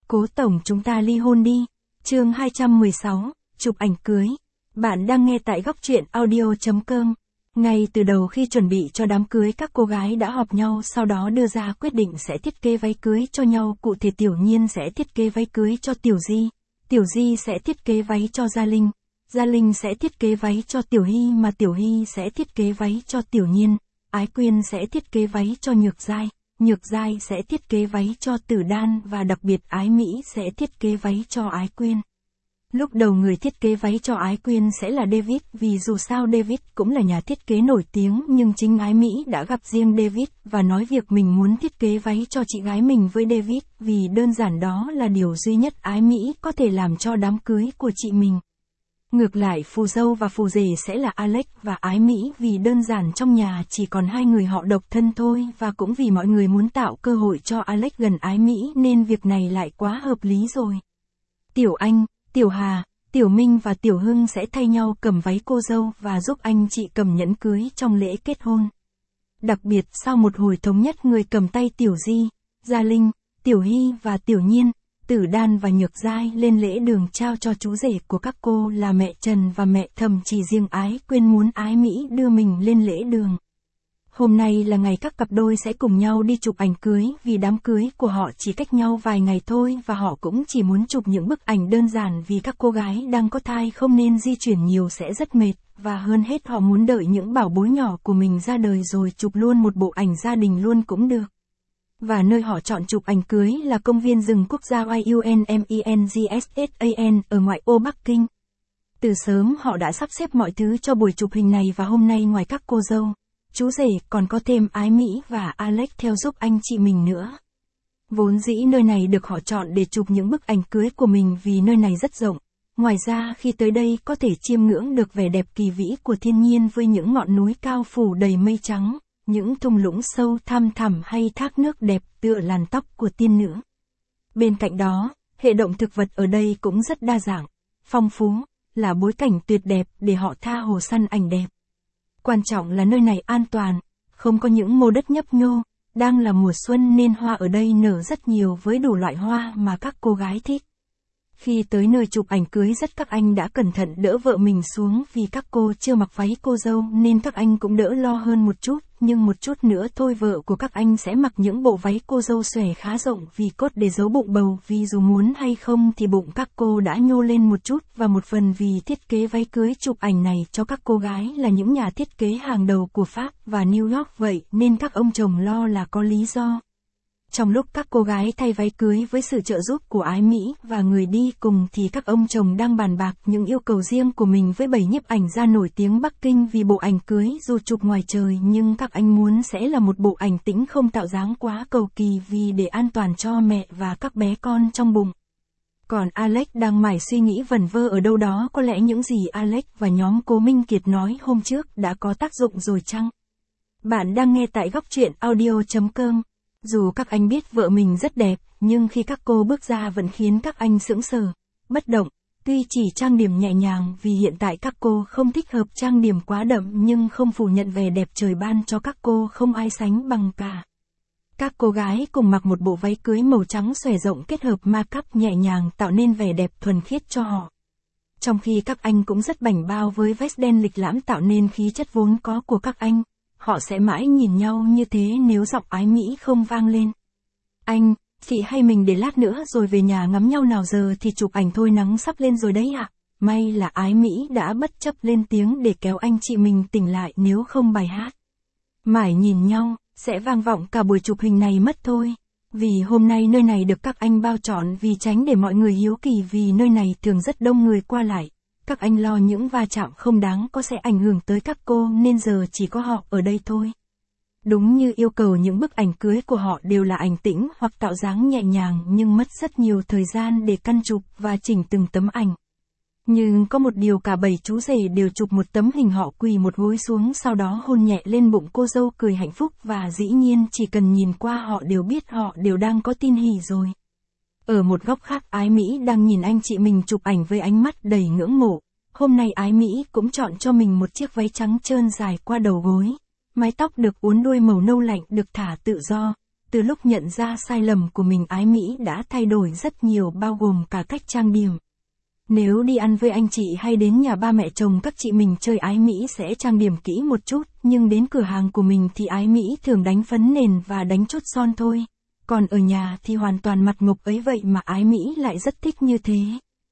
Cố tổng chúng ta ly hôn đi. Chương 216, chụp ảnh cưới. Bạn đang nghe tại Góc Truyện Audio.com. Ngay từ đầu khi chuẩn bị cho đám cưới, các cô gái đã họp nhau, sau đó đưa ra quyết định sẽ thiết kế váy cưới cho nhau. Cụ thể Tiểu Nhiên sẽ thiết kế váy cưới cho Tiểu Di, Tiểu Di sẽ thiết kế váy cho Gia Linh, Gia Linh sẽ thiết kế váy cho Tiểu Hy, mà Tiểu Hy sẽ thiết kế váy cho Tiểu Nhiên, Ái Quyên sẽ thiết kế váy cho Nhược Giai, Nhược Giai sẽ thiết kế váy cho Tử Đan, và đặc biệt Ái Mỹ sẽ thiết kế váy cho Ái Quyên. Lúc đầu người thiết kế váy cho Ái Quyên sẽ là David, vì dù sao David cũng là nhà thiết kế nổi tiếng, nhưng chính Ái Mỹ đã gặp riêng David và nói việc mình muốn thiết kế váy cho chị gái mình với David, vì đơn giản đó là điều duy nhất Ái Mỹ có thể làm cho đám cưới của chị mình. Ngược lại phù dâu và phù rể sẽ là Alex và Ái Mỹ, vì đơn giản trong nhà chỉ còn hai người họ độc thân thôi, và cũng vì mọi người muốn tạo cơ hội cho Alex gần Ái Mỹ nên việc này lại quá hợp lý rồi. Tiểu Anh, Tiểu Hà, Tiểu Minh và Tiểu Hưng sẽ thay nhau cầm váy cô dâu và giúp anh chị cầm nhẫn cưới trong lễ kết hôn. Đặc biệt sau một hồi thống nhất, người cầm tay Tiểu Di, Gia Linh, Tiểu Hy và Tiểu Nhiên, Tử Đan và Nhược Giai lên lễ đường trao cho chú rể của các cô là mẹ Trần và mẹ Thầm. Chỉ riêng Ái Quyên muốn Ái Mỹ đưa mình lên lễ đường. Hôm nay là ngày các cặp đôi sẽ cùng nhau đi chụp ảnh cưới, vì đám cưới của họ chỉ cách nhau vài ngày thôi, và họ cũng chỉ muốn chụp những bức ảnh đơn giản vì các cô gái đang có thai không nên di chuyển nhiều sẽ rất mệt, và hơn hết họ muốn đợi những bảo bối nhỏ của mình ra đời rồi chụp luôn một bộ ảnh gia đình luôn cũng được. Và nơi họ chọn chụp ảnh cưới là công viên rừng quốc gia Yunmengsan ở ngoại ô Bắc Kinh. Từ sớm họ đã sắp xếp mọi thứ cho buổi chụp hình này, và hôm nay ngoài các cô dâu, chú rể còn có thêm Ái Mỹ và Alex theo giúp anh chị mình nữa. Vốn dĩ nơi này được họ chọn để chụp những bức ảnh cưới của mình vì nơi này rất rộng. Ngoài ra khi tới đây có thể chiêm ngưỡng được vẻ đẹp kỳ vĩ của thiên nhiên với những ngọn núi cao phủ đầy mây trắng, những thung lũng sâu thăm thẳm hay thác nước đẹp tựa làn tóc của tiên nữ. Bên cạnh đó, hệ động thực vật ở đây cũng rất đa dạng, phong phú, là bối cảnh tuyệt đẹp để họ tha hồ săn ảnh đẹp. Quan trọng là nơi này an toàn, không có những mô đất nhấp nhô, đang là mùa xuân nên hoa ở đây nở rất nhiều với đủ loại hoa mà các cô gái thích. Khi tới nơi chụp ảnh cưới các anh đã cẩn thận đỡ vợ mình xuống, vì các cô chưa mặc váy cô dâu nên các anh cũng đỡ lo hơn một chút, nhưng một chút nữa thôi vợ của các anh sẽ mặc những bộ váy cô dâu xòe khá rộng vì cốt để giấu bụng bầu, vì dù muốn hay không thì bụng các cô đã nhô lên một chút, và một phần vì thiết kế váy cưới chụp ảnh này cho các cô gái là những nhà thiết kế hàng đầu của Pháp và New York, vậy nên các ông chồng lo là có lý do. Trong lúc các cô gái thay váy cưới với sự trợ giúp của Ái Mỹ và người đi cùng thì các ông chồng đang bàn bạc những yêu cầu riêng của mình với 7 nhiếp ảnh gia nổi tiếng Bắc Kinh, vì bộ ảnh cưới dù chụp ngoài trời nhưng các anh muốn sẽ là một bộ ảnh tĩnh, không tạo dáng quá cầu kỳ, vì để an toàn cho mẹ và các bé con trong bụng. Còn Alex đang mải suy nghĩ vẩn vơ ở đâu đó, có lẽ những gì Alex và nhóm Cố Minh Kiệt nói hôm trước đã có tác dụng rồi chăng? Bạn đang nghe tại Góc Truyện Audio.com. Dù các anh biết vợ mình rất đẹp, nhưng khi các cô bước ra vẫn khiến các anh sững sờ, bất động. Tuy chỉ trang điểm nhẹ nhàng vì hiện tại các cô không thích hợp trang điểm quá đậm, nhưng không phủ nhận vẻ đẹp trời ban cho các cô không ai sánh bằng cả. Các cô gái cùng mặc một bộ váy cưới màu trắng xòe rộng kết hợp make-up nhẹ nhàng tạo nên vẻ đẹp thuần khiết cho họ. Trong khi các anh cũng rất bảnh bao với vest đen lịch lãm tạo nên khí chất vốn có của các anh. Họ sẽ mãi nhìn nhau như thế nếu giọng Ái Mỹ không vang lên. Anh, chị hay mình để lát nữa rồi về nhà ngắm nhau, nào giờ thì chụp ảnh thôi, nắng sắp lên rồi đấy ạ. May là Ái Mỹ đã bất chấp lên tiếng để kéo anh chị mình tỉnh lại, nếu không bài hát mãi nhìn nhau sẽ vang vọng cả buổi chụp hình này mất thôi. Vì hôm nay nơi này được các anh bao trọn vì tránh để mọi người hiếu kỳ, vì nơi này thường rất đông người qua lại. Các anh lo những va chạm không đáng có sẽ ảnh hưởng tới các cô nên giờ chỉ có họ ở đây thôi. Đúng như yêu cầu, những bức ảnh cưới của họ đều là ảnh tĩnh hoặc tạo dáng nhẹ nhàng, nhưng mất rất nhiều thời gian để căn chụp và chỉnh từng tấm ảnh. Nhưng có một điều, cả 7 chú rể đều chụp một tấm hình họ quỳ một gối xuống, sau đó hôn nhẹ lên bụng cô dâu cười hạnh phúc, và dĩ nhiên chỉ cần nhìn qua họ đều biết họ đều đang có tin hỉ rồi. Ở một góc khác, Ái Mỹ đang nhìn anh chị mình chụp ảnh với ánh mắt đầy ngưỡng mộ. Hôm nay Ái Mỹ cũng chọn cho mình một chiếc váy trắng trơn dài qua đầu gối. Mái tóc được uốn đuôi màu nâu lạnh được thả tự do. Từ lúc nhận ra sai lầm của mình Ái Mỹ đã thay đổi rất nhiều bao gồm cả cách trang điểm. Nếu đi ăn với anh chị hay đến nhà ba mẹ chồng các chị mình chơi Ái Mỹ sẽ trang điểm kỹ một chút, nhưng đến cửa hàng của mình thì Ái Mỹ thường đánh phấn nền và đánh chút son thôi. Còn ở nhà thì hoàn toàn mặt ngục ấy vậy mà Ái Mỹ lại rất thích như thế.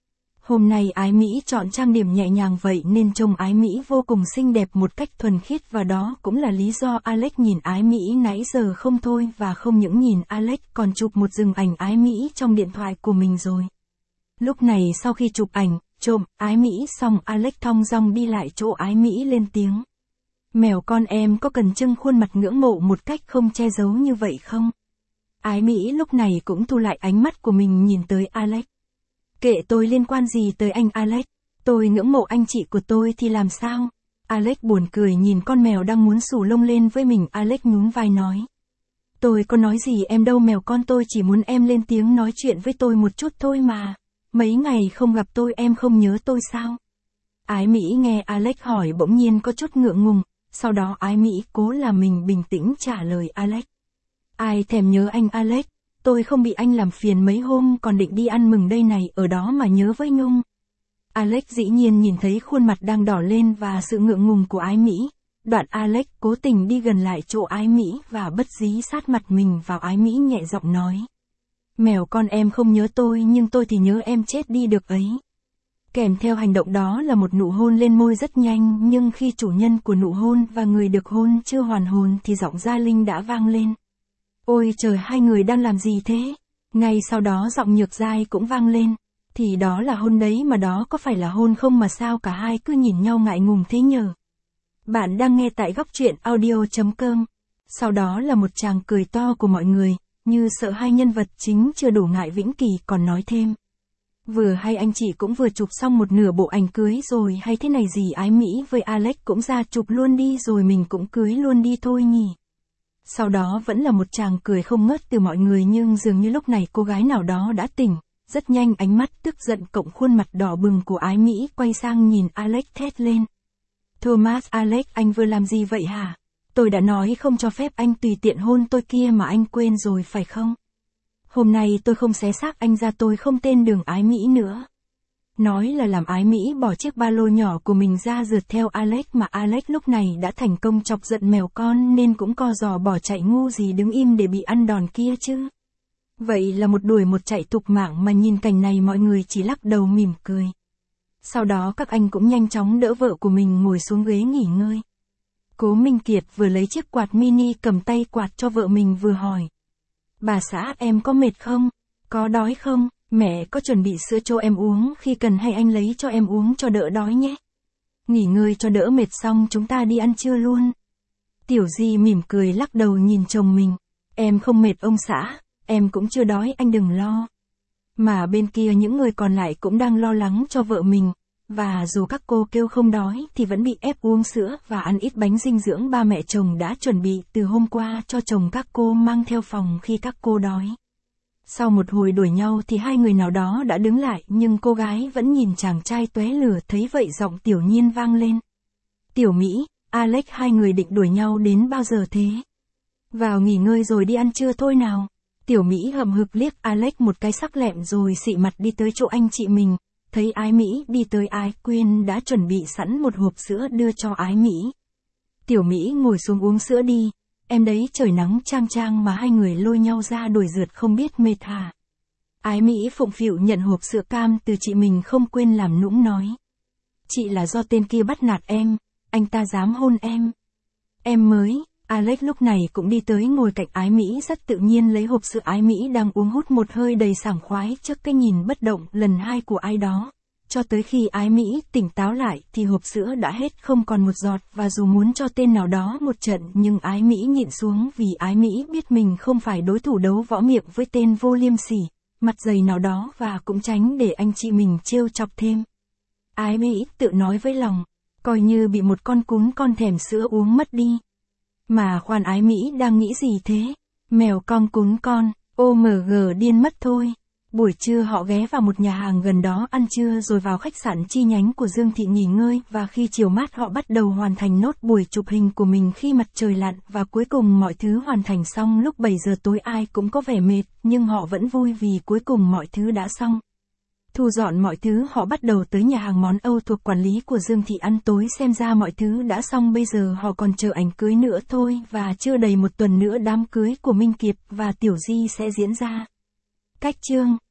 Hôm nay Ái Mỹ chọn trang điểm nhẹ nhàng vậy nên trông Ái Mỹ vô cùng xinh đẹp một cách thuần khiết và đó cũng là lý do Alex nhìn Ái Mỹ nãy giờ không thôi và không những nhìn Alex còn chụp một rừng ảnh Ái Mỹ trong điện thoại của mình rồi. Lúc này sau khi chụp ảnh, trộm Ái Mỹ xong Alex thong dong đi lại chỗ Ái Mỹ lên tiếng. Mèo con em có cần trưng khuôn mặt ngưỡng mộ một cách không che giấu như vậy không? Ái Mỹ lúc này cũng thu lại ánh mắt của mình nhìn tới Alex. Kệ tôi liên quan gì tới anh Alex, tôi ngưỡng mộ anh chị của tôi thì làm sao? Alex buồn cười nhìn con mèo đang muốn xù lông lên với mình. Alex nhún vai nói. Tôi có nói gì em đâu mèo con, tôi chỉ muốn em lên tiếng nói chuyện với tôi một chút thôi mà. Mấy ngày không gặp tôi em không nhớ tôi sao? Ái Mỹ nghe Alex hỏi bỗng nhiên có chút ngượng ngùng, sau đó Ái Mỹ cố làm mình bình tĩnh trả lời Alex. Ai thèm nhớ anh Alex, tôi không bị anh làm phiền mấy hôm còn định đi ăn mừng đây này ở đó mà nhớ với Nhung. Alex dĩ nhiên nhìn thấy khuôn mặt đang đỏ lên và sự ngượng ngùng của Ái Mỹ. Đoạn Alex cố tình đi gần lại chỗ Ái Mỹ và bất dí sát mặt mình vào Ái Mỹ nhẹ giọng nói. Mèo con em không nhớ tôi nhưng tôi thì nhớ em chết đi được ấy. Kèm theo hành động đó là một nụ hôn lên môi rất nhanh nhưng khi chủ nhân của nụ hôn và người được hôn chưa hoàn hồn thì giọng Gia Linh đã vang lên. Ôi trời hai người đang làm gì thế? Ngay sau đó giọng Nhược Giai cũng vang lên. Thì đó là hôn đấy mà đó có phải là hôn không mà sao cả hai cứ nhìn nhau ngại ngùng thế nhờ. Bạn đang nghe tại góc truyện audio.com. Sau đó là một tràng cười to của mọi người, như sợ hai nhân vật chính chưa đủ ngại Vĩnh Kỳ còn nói thêm. Vừa hay anh chị cũng vừa chụp xong một nửa bộ ảnh cưới rồi hay thế này gì Ái Mỹ với Alex cũng ra chụp luôn đi rồi mình cũng cưới luôn đi thôi nhỉ. Sau đó vẫn là một tràng cười không ngớt từ mọi người nhưng dường như lúc này cô gái nào đó đã tỉnh. Rất nhanh ánh mắt tức giận cộng khuôn mặt đỏ bừng của Ái Mỹ quay sang nhìn Alex thét lên. Thomas Alex anh vừa làm gì vậy hả? Tôi đã nói không cho phép anh tùy tiện hôn tôi kia mà anh quên rồi phải không? Hôm nay tôi không xé xác anh ra tôi không tên đường Ái Mỹ nữa. Nói là làm Ái Mỹ bỏ chiếc ba lô nhỏ của mình ra rượt theo Alex mà Alex lúc này đã thành công chọc giận mèo con nên cũng co giò bỏ chạy ngu gì đứng im để bị ăn đòn kia chứ. Vậy là một đuổi một chạy thục mạng mà nhìn cảnh này mọi người chỉ lắc đầu mỉm cười. Sau đó các anh cũng nhanh chóng đỡ vợ của mình ngồi xuống ghế nghỉ ngơi. Cố Minh Kiệt vừa lấy chiếc quạt mini cầm tay quạt cho vợ mình vừa hỏi. Bà xã em có mệt không? Có đói không? Mẹ có chuẩn bị sữa cho em uống khi cần hay anh lấy cho em uống cho đỡ đói nhé. Nghỉ ngơi cho đỡ mệt xong chúng ta đi ăn trưa luôn. Tiểu Di mỉm cười lắc đầu nhìn chồng mình. Em không mệt ông xã, em cũng chưa đói anh đừng lo. Mà bên kia những người còn lại cũng đang lo lắng cho vợ mình. Và dù các cô kêu không đói thì vẫn bị ép uống sữa và ăn ít bánh dinh dưỡng ba mẹ chồng đã chuẩn bị từ hôm qua cho chồng các cô mang theo phòng khi các cô đói. Sau một hồi đuổi nhau thì hai người nào đó đã đứng lại nhưng cô gái vẫn nhìn chàng trai tóe lửa thấy vậy giọng Tiểu Nhiên vang lên. Tiểu Mỹ, Alex hai người định đuổi nhau đến bao giờ thế? Vào nghỉ ngơi rồi đi ăn trưa thôi nào. Tiểu Mỹ hậm hực liếc Alex một cái sắc lẹm rồi xị mặt đi tới chỗ anh chị mình. Thấy Ái Mỹ đi tới Ái Quyên đã chuẩn bị sẵn một hộp sữa đưa cho Ái Mỹ. Tiểu Mỹ ngồi xuống uống sữa đi. Em đấy trời nắng chang chang mà hai người lôi nhau ra đuổi rượt không biết mệt hả? Ái Mỹ phụng phịu nhận hộp sữa cam từ chị mình không quên làm nũng nói. Chị là do tên kia bắt nạt em, anh ta dám hôn em. Em mới, Alex lúc này cũng đi tới ngồi cạnh Ái Mỹ rất tự nhiên lấy hộp sữa Ái Mỹ đang uống hút một hơi đầy sảng khoái trước cái nhìn bất động lần hai của ai đó. Cho tới khi Ái Mỹ tỉnh táo lại thì hộp sữa đã hết không còn một giọt và dù muốn cho tên nào đó một trận nhưng Ái Mỹ nhịn xuống vì Ái Mỹ biết mình không phải đối thủ đấu võ miệng với tên vô liêm sỉ, mặt dày nào đó và cũng tránh để anh chị mình trêu chọc thêm. Ái Mỹ tự nói với lòng, coi như bị một con cún con thèm sữa uống mất đi. Mà khoan Ái Mỹ đang nghĩ gì thế? Mèo con cún con, OMG điên mất thôi. Buổi trưa họ ghé vào một nhà hàng gần đó ăn trưa rồi vào khách sạn chi nhánh của Dương Thị nghỉ ngơi và khi chiều mát họ bắt đầu hoàn thành nốt buổi chụp hình của mình khi mặt trời lặn và cuối cùng mọi thứ hoàn thành xong lúc 7 giờ tối ai cũng có vẻ mệt nhưng họ vẫn vui vì cuối cùng mọi thứ đã xong. Thu dọn mọi thứ họ bắt đầu tới nhà hàng món Âu thuộc quản lý của Dương Thị ăn tối xem ra mọi thứ đã xong bây giờ họ còn chờ ảnh cưới nữa thôi và chưa đầy một tuần nữa đám cưới của Minh Kiệt và Tiểu Di sẽ diễn ra. Cách chương